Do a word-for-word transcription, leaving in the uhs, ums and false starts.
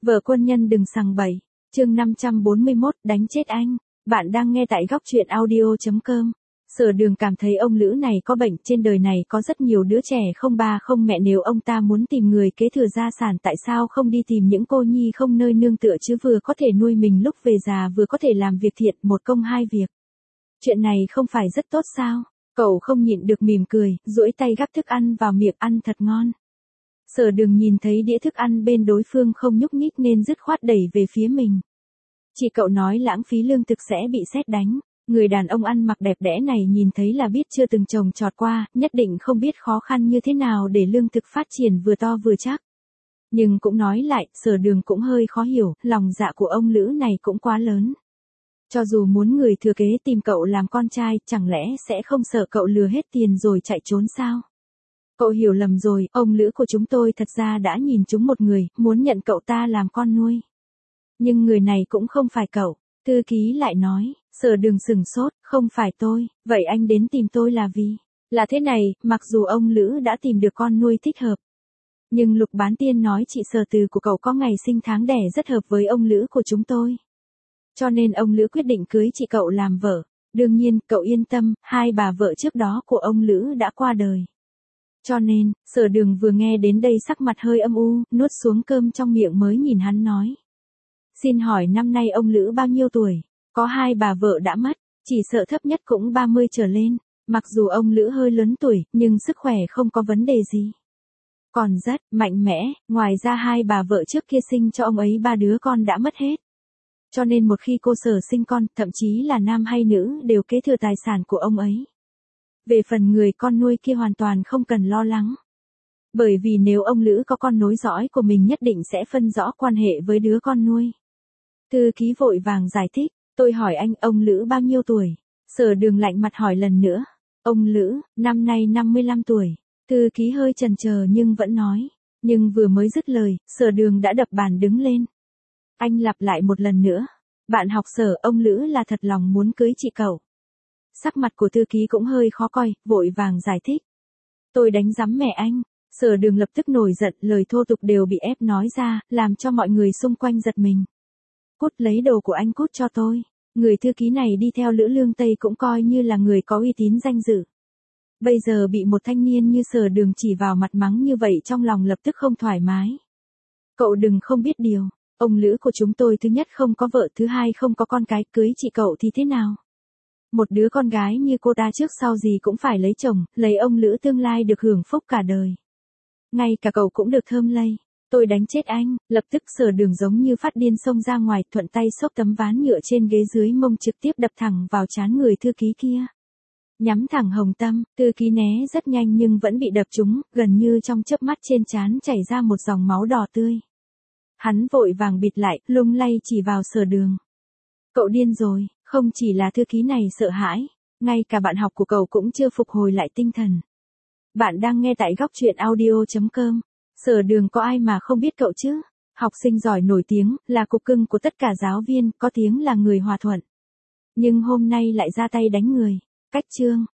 Vợ quân nhân đừng sằng bậy. Chương năm trăm bốn mươi mốt, đánh chết anh. Bạn đang nghe tại góc truyện audio chấm com. Sở Đường cảm thấy ông Lữ này có bệnh, trên đời này có rất nhiều đứa trẻ không ba không mẹ, nếu ông ta muốn tìm người kế thừa gia sản tại sao không đi tìm những cô nhi không nơi nương tựa chứ, vừa có thể nuôi mình lúc về già vừa có thể làm việc thiện, một công hai việc. Chuyện này không phải rất tốt sao? Cậu không nhịn được mỉm cười, duỗi tay gắp thức ăn vào miệng, ăn thật ngon. Sở Đường nhìn thấy đĩa thức ăn bên đối phương không nhúc nhích nên dứt khoát đẩy về phía mình. Chị cậu nói lãng phí lương thực sẽ bị sét đánh. Người đàn ông ăn mặc đẹp đẽ này nhìn thấy là biết chưa từng trồng trọt qua, nhất định không biết khó khăn như thế nào để lương thực phát triển vừa to vừa chắc. Nhưng cũng nói lại, Sở Đường cũng hơi khó hiểu, lòng dạ của ông Lữ này cũng quá lớn. Cho dù muốn người thừa kế tìm cậu làm con trai, chẳng lẽ sẽ không sợ cậu lừa hết tiền rồi chạy trốn sao? Cậu hiểu lầm rồi, ông Lữ của chúng tôi thật ra đã nhìn trúng một người, muốn nhận cậu ta làm con nuôi. Nhưng người này cũng không phải cậu. Thư ký lại nói. Sở Đường sừng sốt, không phải tôi, vậy anh đến tìm tôi là vì? Là thế này, mặc dù ông Lữ đã tìm được con nuôi thích hợp. Nhưng Lục Bán Tiên nói chị Sở Từ của cậu có ngày sinh tháng đẻ rất hợp với ông Lữ của chúng tôi. Cho nên ông Lữ quyết định cưới chị cậu làm vợ. Đương nhiên, cậu yên tâm, hai bà vợ trước đó của ông Lữ đã qua đời. Cho nên, Sở Đường vừa nghe đến đây sắc mặt hơi âm u, nuốt xuống cơm trong miệng mới nhìn hắn nói. Xin hỏi năm nay ông Lữ bao nhiêu tuổi? Có hai bà vợ đã mất, chỉ sợ thấp nhất cũng ba mươi trở lên. Mặc dù ông Lữ hơi lớn tuổi, nhưng sức khỏe không có vấn đề gì. Còn rất mạnh mẽ, ngoài ra hai bà vợ trước kia sinh cho ông ấy ba đứa con đã mất hết. Cho nên một khi cô Sở sinh con, thậm chí là nam hay nữ đều kế thừa tài sản của ông ấy. Về phần người con nuôi kia hoàn toàn không cần lo lắng. Bởi vì nếu ông Lữ có con nối dõi của mình nhất định sẽ phân rõ quan hệ với đứa con nuôi. Thư ký vội vàng giải thích, tôi hỏi anh ông Lữ bao nhiêu tuổi? Sở Đường lạnh mặt hỏi lần nữa. Ông Lữ, năm nay năm mươi lăm tuổi. Thư ký hơi chần chờ nhưng vẫn nói. Nhưng vừa mới dứt lời, Sở Đường đã đập bàn đứng lên. Anh lặp lại một lần nữa. Bạn học Sở, ông Lữ là thật lòng muốn cưới chị cậu. Sắc mặt của thư ký cũng hơi khó coi, vội vàng giải thích. Tôi đánh giám mẹ anh. Sở Đường lập tức nổi giận, lời thô tục đều bị ép nói ra, làm cho mọi người xung quanh giật mình. Cút lấy đồ của anh cút cho tôi. Người thư ký này đi theo Lữ Lương Tây cũng coi như là người có uy tín danh dự. Bây giờ bị một thanh niên như Sở Đường chỉ vào mặt mắng như vậy trong lòng lập tức không thoải mái. Cậu đừng không biết điều, ông Lữ của chúng tôi thứ nhất không có vợ, thứ hai không có con cái, cưới chị cậu thì thế nào? Một đứa con gái như cô ta trước sau gì cũng phải lấy chồng, lấy ông Lữ tương lai được hưởng phúc cả đời. Ngay cả cậu cũng được thơm lây. Tôi đánh chết anh, lập tức Sở Đường giống như phát điên xông ra ngoài, thuận tay xốc tấm ván nhựa trên ghế dưới mông trực tiếp đập thẳng vào trán người thư ký kia. Nhắm thẳng hồng tâm, thư ký né rất nhanh nhưng vẫn bị đập trúng, gần như trong chớp mắt trên trán chảy ra một dòng máu đỏ tươi. Hắn vội vàng bịt lại, lung lay chỉ vào Sở Đường. Cậu điên rồi, không chỉ là thư ký này sợ hãi, ngay cả bạn học của cậu cũng chưa phục hồi lại tinh thần. Bạn đang nghe tại góc truyện audio chấm com. Sở Đường có ai mà không biết cậu chứ? Học sinh giỏi nổi tiếng, là cục cưng của tất cả giáo viên, có tiếng là người hòa thuận. Nhưng hôm nay lại ra tay đánh người. Cách chương.